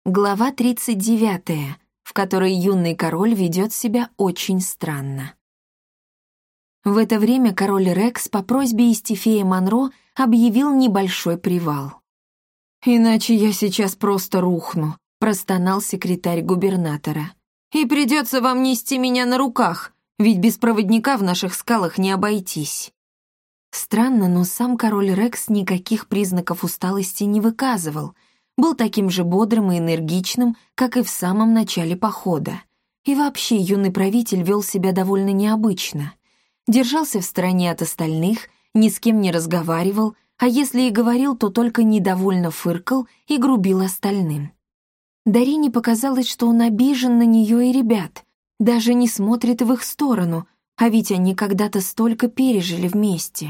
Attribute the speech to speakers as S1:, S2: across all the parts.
S1: Глава 39, в которой юный король ведет себя очень странно. В это время король Рекс по просьбе Истифея Монро объявил небольшой привал. «Иначе я сейчас просто рухну», — простонал секретарь губернатора. «И придется вам нести меня на руках, ведь без проводника в наших скалах не обойтись». Странно, но сам король Рекс никаких признаков усталости не выказывал, был таким же бодрым и энергичным, как и в самом начале похода. И вообще юный правитель вел себя довольно необычно. Держался в стороне от остальных, ни с кем не разговаривал, а если и говорил, то только недовольно фыркал и грубил остальным. Дарине показалось, что он обижен на нее и ребят, даже не смотрит в их сторону, а ведь они когда-то столько пережили вместе.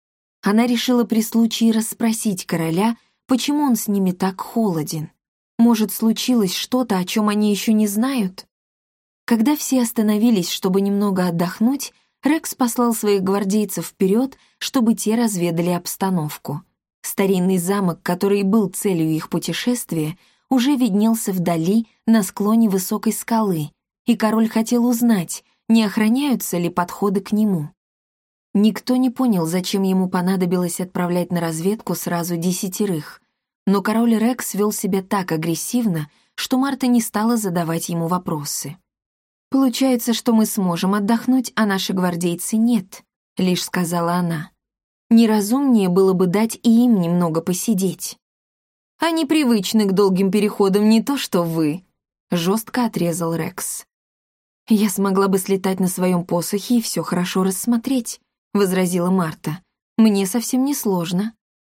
S1: Она решила при случае расспросить короля, почему он с ними так холоден. Может, случилось что-то, о чем они еще не знают? Когда все остановились, чтобы немного отдохнуть, Рекс послал своих гвардейцев вперед, чтобы те разведали обстановку. Старинный замок, который был целью их путешествия, уже виднелся вдали на склоне высокой скалы, и король хотел узнать, не охраняются ли подходы к нему. Никто не понял, зачем ему понадобилось отправлять на разведку сразу 10, но король Рекс вел себя так агрессивно, что Марта не стала задавать ему вопросы. «Получается, что мы сможем отдохнуть, а наши гвардейцы нет», — лишь сказала она. «Неразумнее было бы дать и им немного посидеть». «Они привычны к долгим переходам, не то что вы», — жестко отрезал Рекс. «Я смогла бы слетать на своем посохе и все хорошо рассмотреть», — возразила Марта. «Мне совсем не сложно».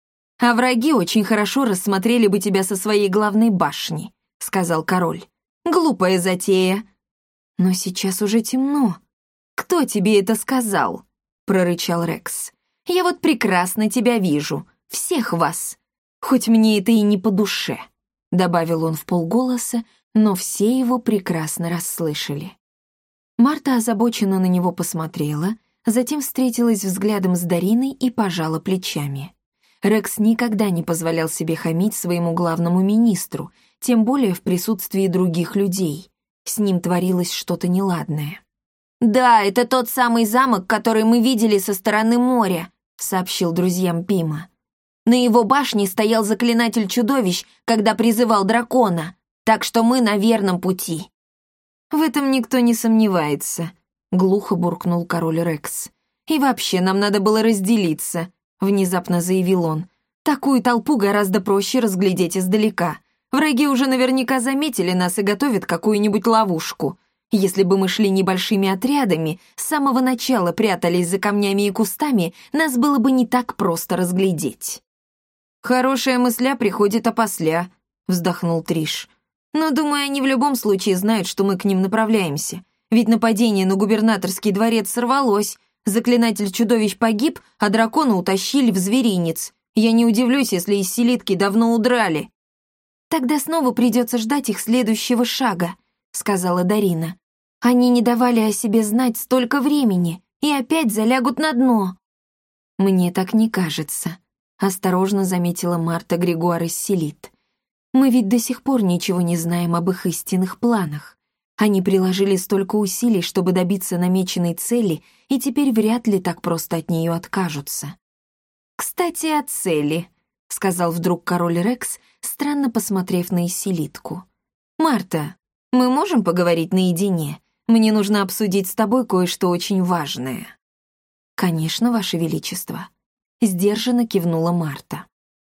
S1: «А враги очень хорошо рассмотрели бы тебя со своей главной башни», — сказал король. «Глупая затея». «Но сейчас уже темно». «Кто тебе это сказал?» — прорычал Рекс. «Я вот прекрасно тебя вижу, всех вас. Хоть мне это и не по душе», — добавил он вполголоса, но все его прекрасно расслышали. Марта озабоченно на него посмотрела, затем встретилась взглядом с Дариной и пожала плечами. Рекс никогда не позволял себе хамить своему главному министру, тем более в присутствии других людей. С ним творилось что-то неладное. «Да, это тот самый замок, который мы видели со стороны моря», — сообщил друзьям Пима. «На его башне стоял заклинатель чудовищ, когда призывал дракона, так что мы на верном пути». «В этом никто не сомневается», — глухо буркнул король Рекс. «И вообще нам надо было разделиться», — внезапно заявил он. «Такую толпу гораздо проще разглядеть издалека. Враги уже наверняка заметили нас и готовят какую-нибудь ловушку. Если бы мы шли небольшими отрядами, с самого начала прятались за камнями и кустами, нас было бы не так просто разглядеть». «Хорошая мысля приходит опосля», — вздохнул Триш. «Но, думаю, они в любом случае знают, что мы к ним направляемся. Ведь нападение на губернаторский дворец сорвалось, заклинатель чудовищ погиб, а дракона утащили в зверинец. Я не удивлюсь, если из селитки давно удрали». «Тогда снова придется ждать их следующего шага», — сказала Дарина. «Они не давали о себе знать столько времени и опять залягут на дно». «Мне так не кажется», — осторожно заметила Марта Григуар из Селит. «Мы ведь до сих пор ничего не знаем об их истинных планах. Они приложили столько усилий, чтобы добиться намеченной цели, и теперь вряд ли так просто от нее откажутся». «Кстати, о цели», — сказал вдруг король Рекс, странно посмотрев на Исселитку. «Марта, мы можем поговорить наедине? Мне нужно обсудить с тобой кое-что очень важное». «Конечно, Ваше Величество», — сдержанно кивнула Марта.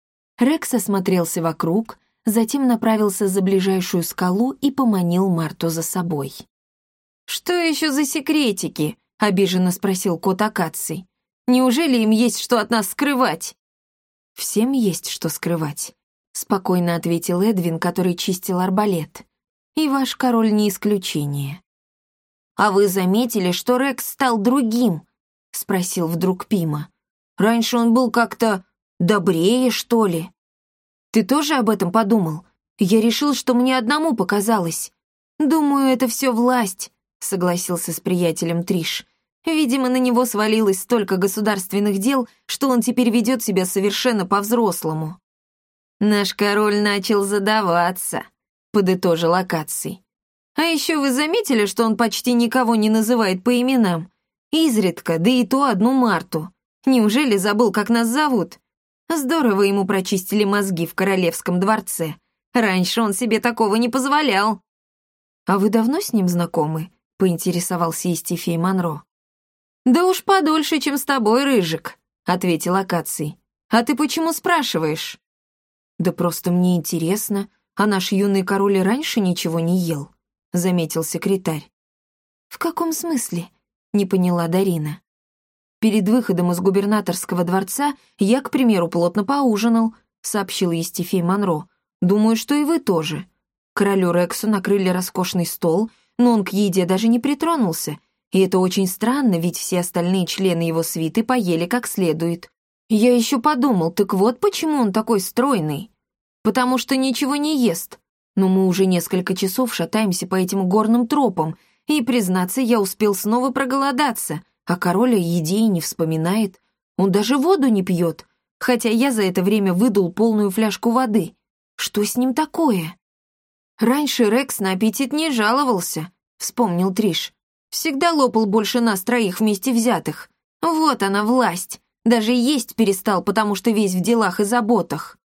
S1: Рекс осмотрелся вокруг, затем направился за ближайшую скалу и поманил Марту за собой. «Что еще за секретики?» — обиженно спросил кот Акаций. «Неужели им есть что от нас скрывать?» «Всем есть что скрывать», — спокойно ответил Эдвин, который чистил арбалет. «И ваш король не исключение». «А вы заметили, что Рекс стал другим?» — спросил вдруг Пима. «Раньше он был как-то добрее, что ли?» «Ты тоже об этом подумал? Я решил, что мне одному показалось». «Думаю, это все власть», — согласился с приятелем Триш. «Видимо, на него свалилось столько государственных дел, что он теперь ведет себя совершенно по-взрослому». «Наш король начал задаваться», подытожил Акаций. «А еще вы заметили, что он почти никого не называет по именам? Изредка, да и то одну Марту. Неужели забыл, как нас зовут? Здорово ему прочистили мозги в королевском дворце. Раньше он себе такого не позволял». «А вы давно с ним знакомы?» — поинтересовался Истифей Монро. «Да уж подольше, чем с тобой, Рыжик», — ответил Акаций. «А ты почему спрашиваешь?» «Да просто мне интересно, а наш юный король и раньше ничего не ел», — заметил секретарь. «В каком смысле?» — не поняла Дарина. «Перед выходом из губернаторского дворца я, к примеру, плотно поужинал», — сообщил Истифей Монро. «Думаю, что и вы тоже. Королю Рексу накрыли роскошный стол, но он к еде даже не притронулся, и это очень странно, ведь все остальные члены его свиты поели как следует. Я еще подумал, так вот почему он такой стройный. Потому что ничего не ест. Но мы уже несколько часов шатаемся по этим горным тропам, и, признаться, я успел снова проголодаться, а король о еде и не вспоминает. Он даже воду не пьет, хотя я за это время выдул полную фляжку воды. Что с ним такое?» «Раньше Рекс на аппетит не жаловался», — вспомнил Триш. «Всегда лопал больше нас троих вместе взятых. Вот она, власть. Даже есть перестал, потому что весь в делах и заботах».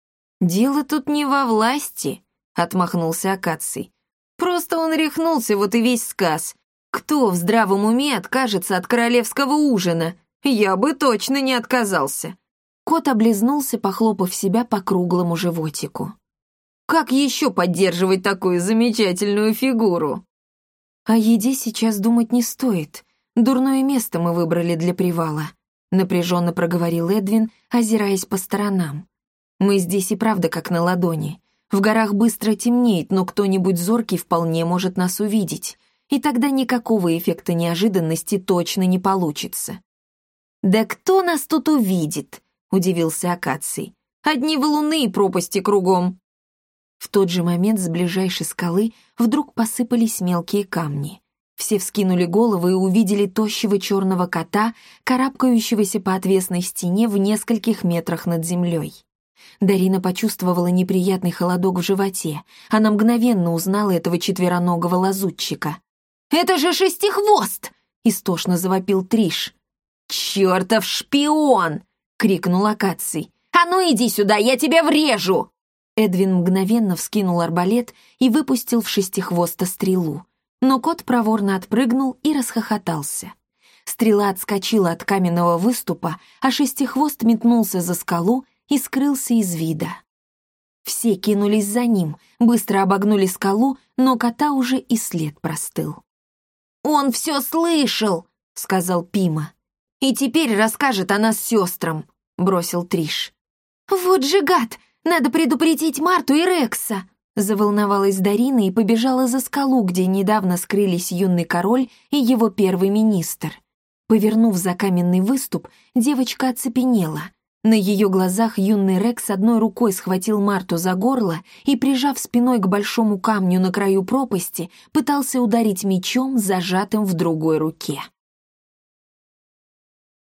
S1: «Дело тут не во власти», — отмахнулся Акаций. «Просто он рехнулся, вот и весь сказ. Кто в здравом уме откажется от королевского ужина? Я бы точно не отказался». Кот облизнулся, похлопав себя по круглому животику. «Как еще поддерживать такую замечательную фигуру?» «О еде сейчас думать не стоит. Дурное место мы выбрали для привала», — напряженно проговорил Эдвин, озираясь по сторонам. «Мы здесь и правда как на ладони. В горах быстро темнеет, но кто-нибудь зоркий вполне может нас увидеть, и тогда никакого эффекта неожиданности точно не получится». «Да кто нас тут увидит?» — удивился Акаций. «Одни валуны и пропасти кругом». В тот же момент с ближайшей скалы вдруг посыпались мелкие камни. Все вскинули головы и увидели тощего черного кота, карабкающегося по отвесной стене в нескольких метрах над землей. Дарина почувствовала неприятный холодок в животе. Она мгновенно узнала этого четвероногого лазутчика. «Это же Шестихвост!» — истошно завопил Триш. «Чертов шпион!» — крикнул Акаций. «А ну иди сюда, я тебя врежу!» Эдвин мгновенно вскинул арбалет и выпустил в Шестихвоста стрелу. Но кот проворно отпрыгнул и расхохотался. Стрела отскочила от каменного выступа, а Шестихвост метнулся за скалу и скрылся из вида. Все кинулись за ним, быстро обогнули скалу, но кота уже и след простыл. «Он все слышал!» — сказал Пима. «И теперь расскажет о нас сестрам», — бросил Триш. «Вот же гад! Надо предупредить Марту и Рекса!» Заволновалась Дарина и побежала за скалу, где недавно скрылись юный король и его первый министр. Повернув за каменный выступ, девочка оцепенела. На ее глазах юный Рекс одной рукой схватил Марту за горло и, прижав спиной к большому камню на краю пропасти, пытался ударить мечом, зажатым в другой руке.